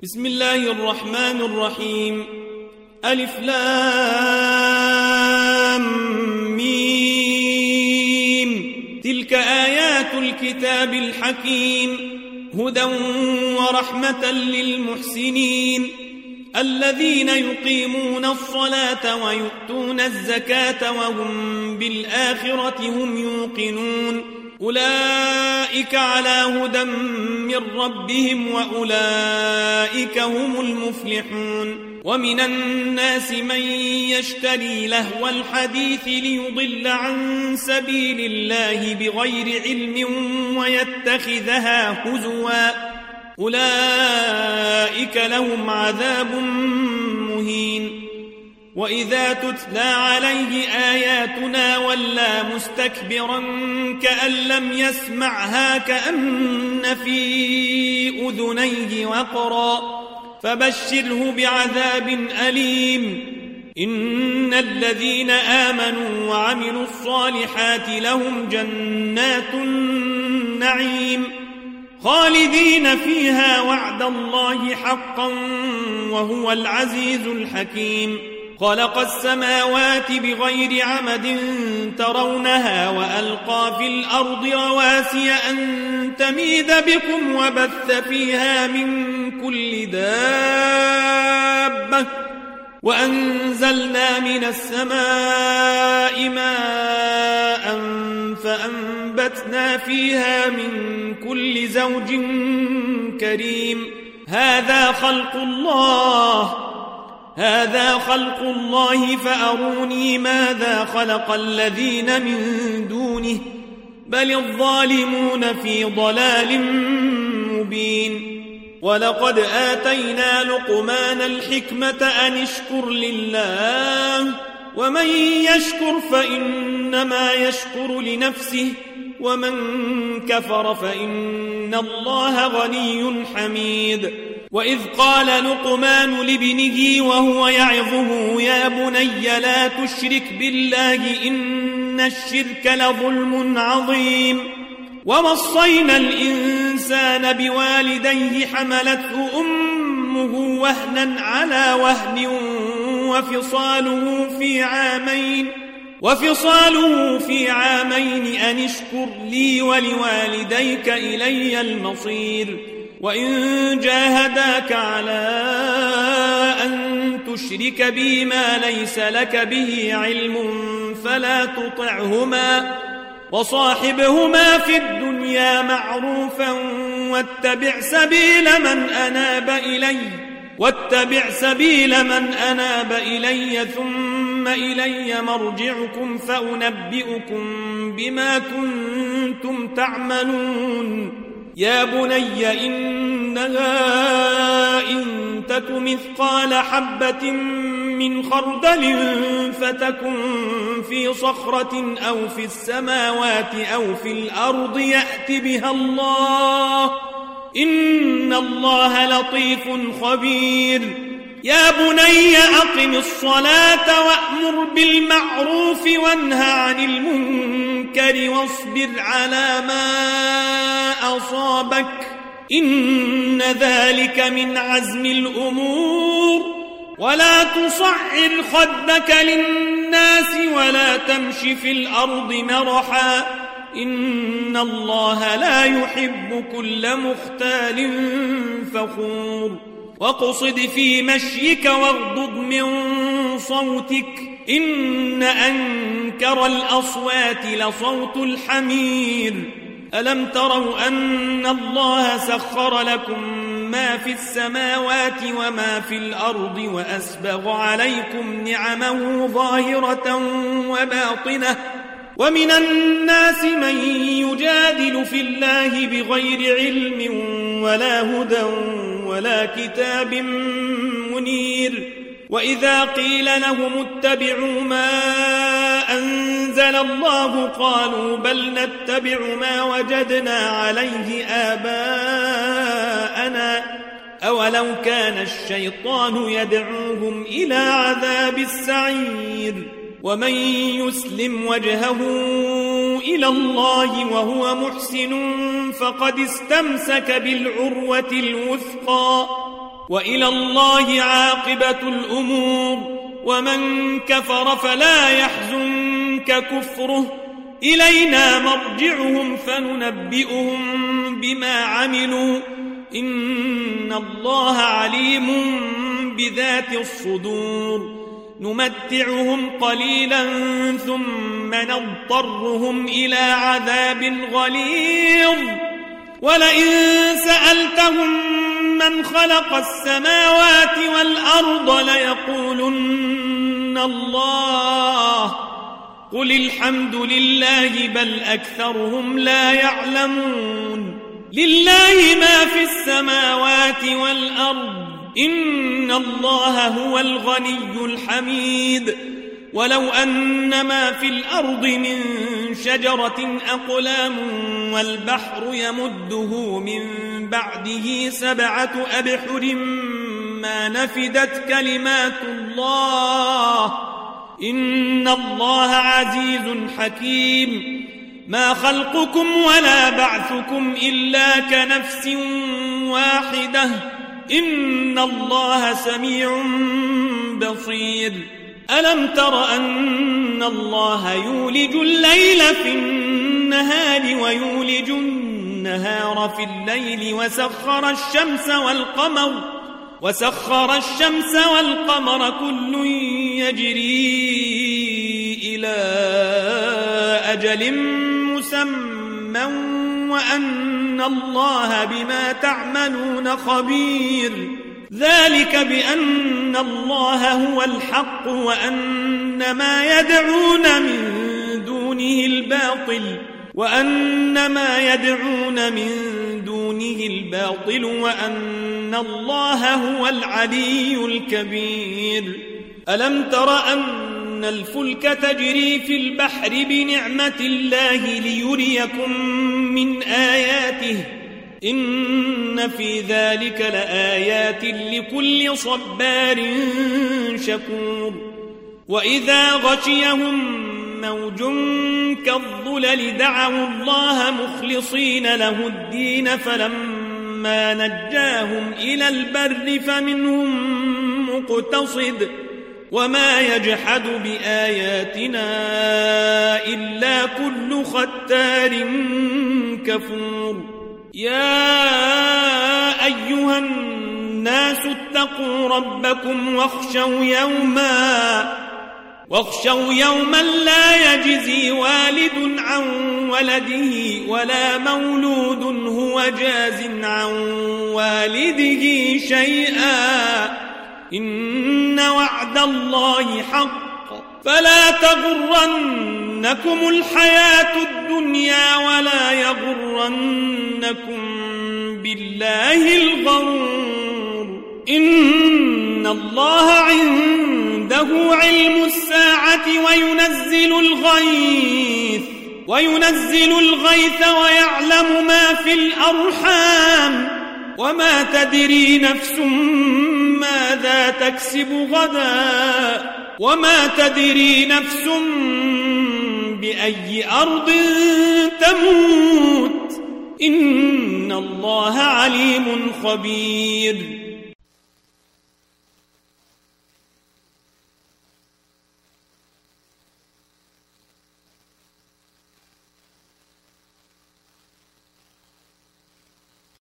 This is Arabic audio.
بسم الله الرحمن الرحيم. ألف لام ميم. تلك آيات الكتاب الحكيم هدى ورحمة للمحسنين الذين يقيمون الصلاة ويؤتون الزكاة وهم بالآخرة هم يوقنون أولئك على هدى من ربهم وأولئك هم المفلحون. ومن الناس من يشتري لهو الحديث ليضل عن سبيل الله بغير علم ويتخذها هزوا أولئك لهم عذاب مهين. وإذا تتلى عليه آياتنا ولى مستكبرا كأن لم يسمعها كأن في أذنيه وقرا فبشره بعذاب أليم. إن الذين آمنوا وعملوا الصالحات لهم جنات النعيم خالدين فيها وعد الله حقا وهو العزيز الحكيم. خلق السماوات بغير عمد ترونها وألقى في الأرض رواسي أن تميد بكم وبث فيها من كل دابة وأنزلنا من السماء ماء فأنبتنا فيها من كل زوج كريم. هذا خلق الله فأروني ماذا خلق الذين من دونه بل الظالمون في ضلال مبين. ولقد آتينا لقمان الحكمة أن اشكر لله ومن يشكر فإنما يشكر لنفسه ومن كفر فإن الله غني حميد. وإذ قال لقمان لابنه وهو يعظه يا بني لا تشرك بالله إن الشرك لظلم عظيم. ووصينا الإنسان بوالديه حملته أمه وهنا على وهن وفصاله في عامين أن اشكر لي ولوالديك إلي المصير. وإن جاهداك على أن تشرك بي ما ليس لك به علم فلا تطعهما وصاحبهما في الدنيا معروفا واتبع سبيل من أناب إلي ثم إلي مرجعكم فأنبئكم بما كنتم تعملون. يا بني إنها إن تك مثقال حبة من خردل فتكن في صخرة أو في السماوات أو في الأرض يأت بها الله إن الله لطيف خبير. يا بني أقم الصلاة وأمر بالمعروف وانه عن المنكر واصبر على ما أصابك إن ذلك من عزم الأمور. ولا تصعر خدك للناس ولا تمش في الأرض مرحا إن الله لا يحب كل مختال فخور. واقصد في مشيك واغضض من صوتك إن أنكر الأصوات لصوت الحمير. ألم تروا أن الله سخر لكم ما في السماوات وما في الأرض وأسبغ عليكم نعمه ظاهرة وباطنة ومن الناس من يجادل في الله بغير علم ولا هدى ولا كتاب منير. وإذا قيل لهم اتبعوا ما أنزل الله قالوا بل نتبع ما وجدنا عليه آباءنا أولو كان الشيطان يدعوهم إلى عذاب السعير. ومن يسلم وجهه إلى الله وهو محسن فقد استمسك بالعروة الوثقى وإلى الله عاقبة الأمور ومن كفر فلا يحزنك كفره إلينا مرجعهم فننبئهم بما عملوا إن الله عليم بذات الصدور نمتعهم قليلا ثم نضطرهم إلى عذاب غليظ ولئن سألتهم من خلق السماوات والأرض ليقولن الله قل الحمد لله بل أكثرهم لا يعلمون لله ما في السماوات والأرض إن الله هو الغني الحميد ولو أن ما في الأرض من شجرة أقلام والبحر يمده من بعده 7 أبحر ما نفدت كلمات الله إن الله عزيز حكيم ما خلقكم ولا بعثكم إلا كنفس واحدة إن الله سميع بصير ألم تر أن الله يولج الليل في النهار ويولج النهار في الليل وسخر الشمس والقمر كل يجري إلى أجل مسمى وأن الله بما تعملون خبير ذلك بأن الله هو الحق وأن ما يدعون من دونه الباطل وأن الله هو العلي الكبير ألم تر أن الفلك تجري في البحر بنعمة الله ليريكم من آياته إن في ذلك لآيات لكل صبار شكور وإذا غشيهم موج كالظلل دعوا الله مخلصين له الدين فلما نجاهم إلى البر فمنهم مقتصد وما يجحد بآياتنا إلا كل ختار كفور يا أيها الناس اتقوا ربكم واخشوا يوما لا يجزي والد عن ولده ولا مولود هو جاز عن والده شيئا إن وعد الله حق فلا تغرنكم الحياة الدنيا ولا يغرنكم بالله الغرور إن الله عنده علم الساعة وينزل الغيث ويعلم ما في الأرحام وما تدري نفس ماذا تكسب غدا وما تدري نفس بأي أرض تموت إن الله عليم خبير